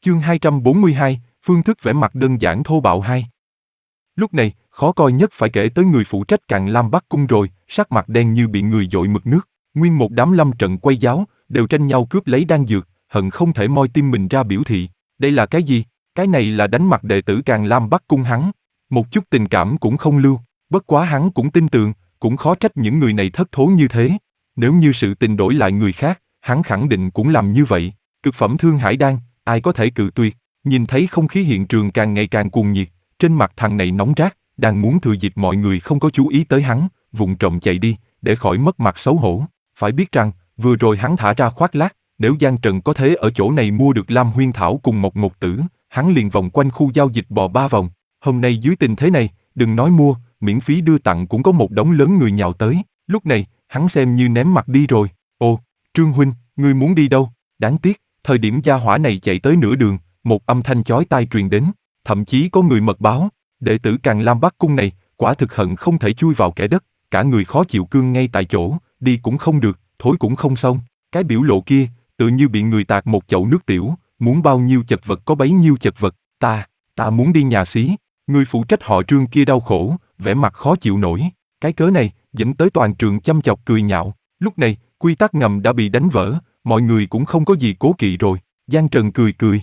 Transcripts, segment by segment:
Chương 242, phương thức vẽ mặt đơn giản thô bạo 2. Lúc này, khó coi nhất phải kể tới người phụ trách Càn Lam Bắc Cung rồi, sắc mặt đen như bị người dội mực nước. Nguyên một đám lâm trận quay giáo, đều tranh nhau cướp lấy đan dược, hận không thể moi tim mình ra biểu thị. Đây là cái gì? Cái này là đánh mặt đệ tử Càn Lam Bắc Cung hắn. Một chút tình cảm cũng không lưu, bất quá hắn cũng tin tưởng, cũng khó trách những người này thất thố như thế. Nếu như sự tình đổi lại người khác, hắn khẳng định cũng làm như vậy. Cực phẩm thương hải đan, ai có thể cự tuyệt. Nhìn thấy không khí hiện trường càng ngày càng cuồng nhiệt, trên mặt thằng này nóng rát, đang muốn thừa dịp mọi người không có chú ý tới hắn, vụng trộm chạy đi, để khỏi mất mặt xấu hổ. Phải biết rằng, vừa rồi hắn thả ra khoác lác, nếu Giang Trần có thể ở chỗ này mua được Lam Huyên Thảo cùng Mộc Ngột Tử, hắn liền vòng quanh khu giao dịch bò 3 vòng. Hôm nay dưới tình thế này, đừng nói mua, miễn phí đưa tặng cũng có một đống lớn người nhào tới. Lúc này, hắn xem như ném mặt đi rồi. Ồ, Trương huynh, ngươi muốn đi đâu? Đáng tiếc, thời điểm gia hỏa này chạy tới nửa đường, một âm thanh chói tai truyền đến, thậm chí có người mật báo, đệ tử Càn Lam Bắc Cung này, quả thực hận không thể chui vào kẽ đất, cả người khó chịu cương ngay tại chỗ, đi cũng không được, thối cũng không xong, cái biểu lộ kia, tự như bị người tạt một chậu nước tiểu, muốn bao nhiêu chật vật có bấy nhiêu chật vật, ta muốn đi nhà xí. Người phụ trách họ Trương kia đau khổ, vẻ mặt khó chịu nổi, cái cớ này, dẫn tới toàn trường chăm chọc cười nhạo. Lúc này, quy tắc ngầm đã bị đánh vỡ, mọi người cũng không có gì cố kỵ rồi. Giang Trần cười cười.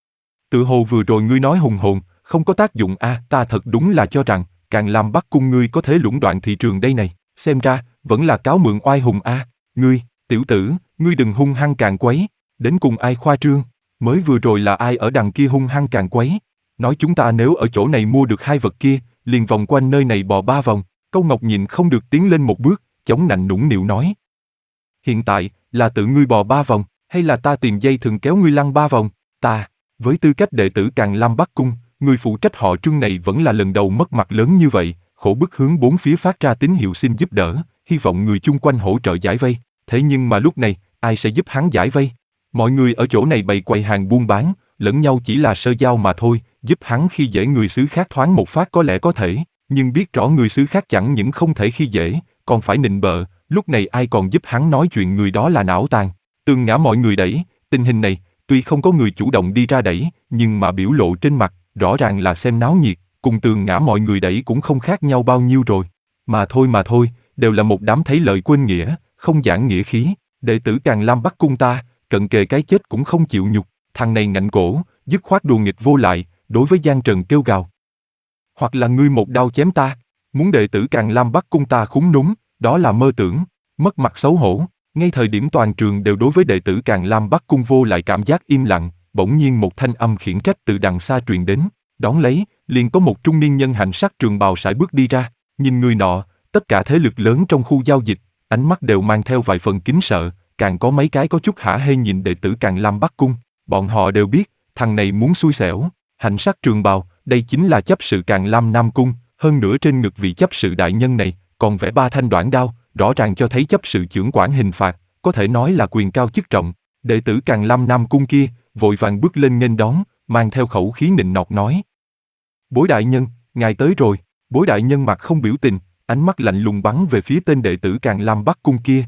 Tự hồ vừa rồi ngươi nói hùng hồn, không có tác dụng a, ta thật đúng là cho rằng, Càn Lam Bắc Cung ngươi có thể lũng đoạn thị trường đây này, xem ra, vẫn là cáo mượn oai hùng a. Ngươi, tiểu tử, ngươi đừng hung hăng càng quấy, đến cùng ai khoa trương, mới vừa rồi là ai ở đằng kia hung hăng càng quấy, nói chúng ta nếu ở chỗ này mua được hai vật kia, liền vòng quanh nơi này bò 3 vòng. Câu Ngọc nhìn không được tiến lên một bước, chống nạnh nũng nịu nói. Hiện tại, là tự ngươi bò 3 vòng, hay là ta tìm dây thừng kéo ngươi lăn 3 vòng? Với tư cách đệ tử Càn Lam Bắc Cung, người phụ trách họ Trương này vẫn là lần đầu mất mặt lớn như vậy, khổ bức hướng bốn phía phát ra tín hiệu xin giúp đỡ, hy vọng người chung quanh hỗ trợ giải vây. Thế nhưng mà lúc này, ai sẽ giúp hắn giải vây? Mọi người ở chỗ này bày quầy hàng buôn bán, lẫn nhau chỉ là sơ giao mà thôi, giúp hắn khi dễ người xứ khác thoáng một phát có lẽ có thể, nhưng biết rõ người xứ khác chẳng những không thể khi dễ, còn phải nịnh bợ, lúc này ai còn giúp hắn nói chuyện người đó là não tàn. Tường ngã mọi người đẩy, tình hình này, tuy không có người chủ động đi ra đẩy, nhưng mà biểu lộ trên mặt, rõ ràng là xem náo nhiệt, cùng tường ngã mọi người đẩy cũng không khác nhau bao nhiêu rồi. Mà thôi, đều là một đám thấy lợi quên nghĩa, không giảng nghĩa khí, đệ tử Càn Lam Bắc Cung ta, cận kề cái chết cũng không chịu nhục, thằng này ngạnh cổ, dứt khoát đùa nghịch vô lại, đối với Giang Trần kêu gào. Hoặc là ngươi một đao chém ta, muốn đệ tử Càn Lam Bắc Cung ta khúm núm, đó là mơ tưởng, mất mặt xấu hổ. Ngay thời điểm toàn trường đều đối với đệ tử Càn Lam Bắc Cung vô lại cảm giác im lặng, bỗng nhiên một thanh âm khiển trách từ đằng xa truyền đến, đón lấy, liền có một trung niên nhân hạnh sắc trường bào sải bước đi ra, nhìn người nọ, tất cả thế lực lớn trong khu giao dịch, ánh mắt đều mang theo vài phần kính sợ, càng có mấy cái có chút hả hê nhìn đệ tử Càn Lam Bắc Cung, bọn họ đều biết, thằng này muốn xui xẻo, hạnh sắc trường bào, đây chính là chấp sự Càn Lam Nam Cung, hơn nữa trên ngực vị chấp sự đại nhân này, còn vẽ 3 thanh đoạn đao, rõ ràng cho thấy chấp sự chưởng quản hình phạt, có thể nói là quyền cao chức trọng. Đệ tử Càn Lam Nam Cung kia, vội vàng bước lên nghênh đón, mang theo khẩu khí nịnh nọt nói. Bối đại nhân, ngài tới rồi. Bối đại nhân mặt không biểu tình, ánh mắt lạnh lùng bắn về phía tên đệ tử Càn Lam Bắc Cung kia.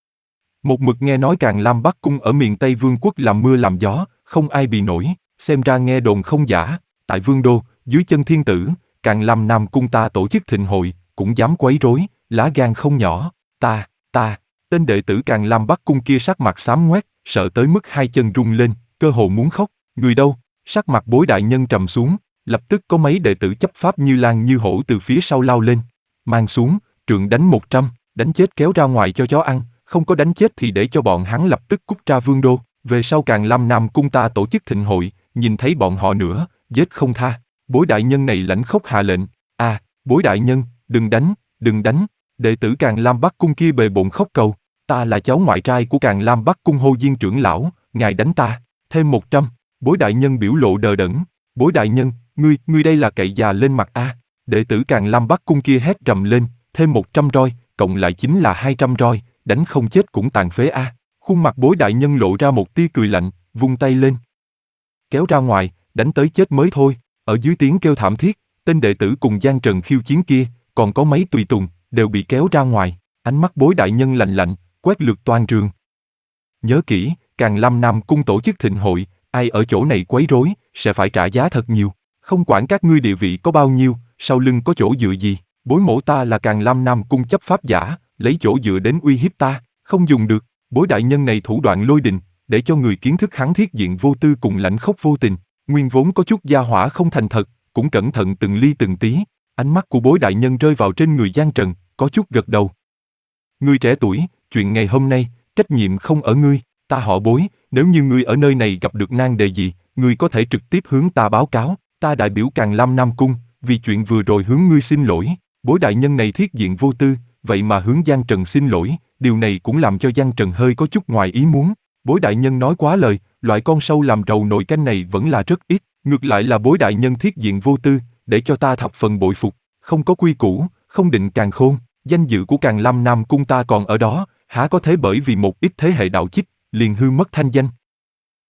Một mực nghe nói Càn Lam Bắc Cung ở miền Tây Vương quốc làm mưa làm gió, không ai bị nổi, xem ra nghe đồn không giả, tại Vương Đô, dưới chân thiên tử, Càn Lam Nam Cung ta tổ chức thịnh hội, cũng dám quấy rối, lá gan không nhỏ, tên đệ tử Càn Lam Bắc Cung kia sắc mặt xám ngoét, sợ tới mức hai chân rung lên, cơ hồ muốn khóc, người đâu? Sắc mặt bối đại nhân trầm xuống, lập tức có mấy đệ tử chấp pháp như lang như hổ từ phía sau lao lên, mang xuống, trượng đánh 100, đánh chết kéo ra ngoài cho chó ăn, không có đánh chết thì để cho bọn hắn lập tức cút ra Vương Đô, về sau Càn Lam Nam Cung ta tổ chức thịnh hội, nhìn thấy bọn họ nữa, giết không tha. Bối đại nhân này lãnh khốc hạ lệnh, bối đại nhân, đừng đánh, đệ tử Càn Lam Bắc Cung kia bề bộn khóc cầu, ta là cháu ngoại trai của Càn Lam Bắc Cung Hô Diên trưởng lão, ngài đánh ta, thêm 100, bối đại nhân biểu lộ đờ đẫn, bối đại nhân, ngươi đây là cậy già lên mặt a. Đệ tử Càn Lam Bắc Cung kia hét rầm lên, thêm 100 roi, cộng lại chính là 200 roi, đánh không chết cũng tàn phế a. Khuôn mặt bối đại nhân lộ ra một tia cười lạnh, vung tay lên. Kéo ra ngoài, đánh tới chết mới thôi. Ở dưới tiếng kêu thảm thiết, tên đệ tử cùng Giang Trần khiêu chiến kia, còn có mấy tùy tùng, đều bị kéo ra ngoài, ánh mắt bối đại nhân lạnh lạnh, quét lượt toàn trường. Nhớ kỹ, Càn Lam Nam Cung tổ chức thịnh hội, ai ở chỗ này quấy rối, sẽ phải trả giá thật nhiều. Không quản các ngươi địa vị có bao nhiêu, sau lưng có chỗ dựa gì, bối mổ ta là Càn Lam Nam cung chấp pháp giả, lấy chỗ dựa đến uy hiếp ta, không dùng được. Bối đại nhân này thủ đoạn lôi đình, để cho người kiến thức hắn thiết diện vô tư cùng lãnh khốc vô tình, nguyên vốn có chút gia hỏa không thành thật, cũng cẩn thận từng ly từng tí. Ánh mắt của bối đại nhân rơi vào trên người Giang Trần, có chút gật đầu. Ngươi trẻ tuổi, chuyện ngày hôm nay, trách nhiệm không ở ngươi, ta họ Bối, nếu như ngươi ở nơi này gặp được nan đề gì, ngươi có thể trực tiếp hướng ta báo cáo, ta đại biểu Càn Lam Nam Cung, vì chuyện vừa rồi hướng ngươi xin lỗi. Bối đại nhân này thiết diện vô tư, vậy mà hướng Giang Trần xin lỗi, điều này cũng làm cho Giang Trần hơi có chút ngoài ý muốn. Bối đại nhân nói quá lời, loại con sâu làm rầu nồi canh này vẫn là rất ít, ngược lại là bối đại nhân thiết diện vô tư, để cho ta thập phần bội phục, không có quy củ, không định càn khôn, danh dự của Càn Lam Nam Cung ta còn ở đó, há có thể bởi vì một ít thế hệ đạo chích, liền hư mất thanh danh.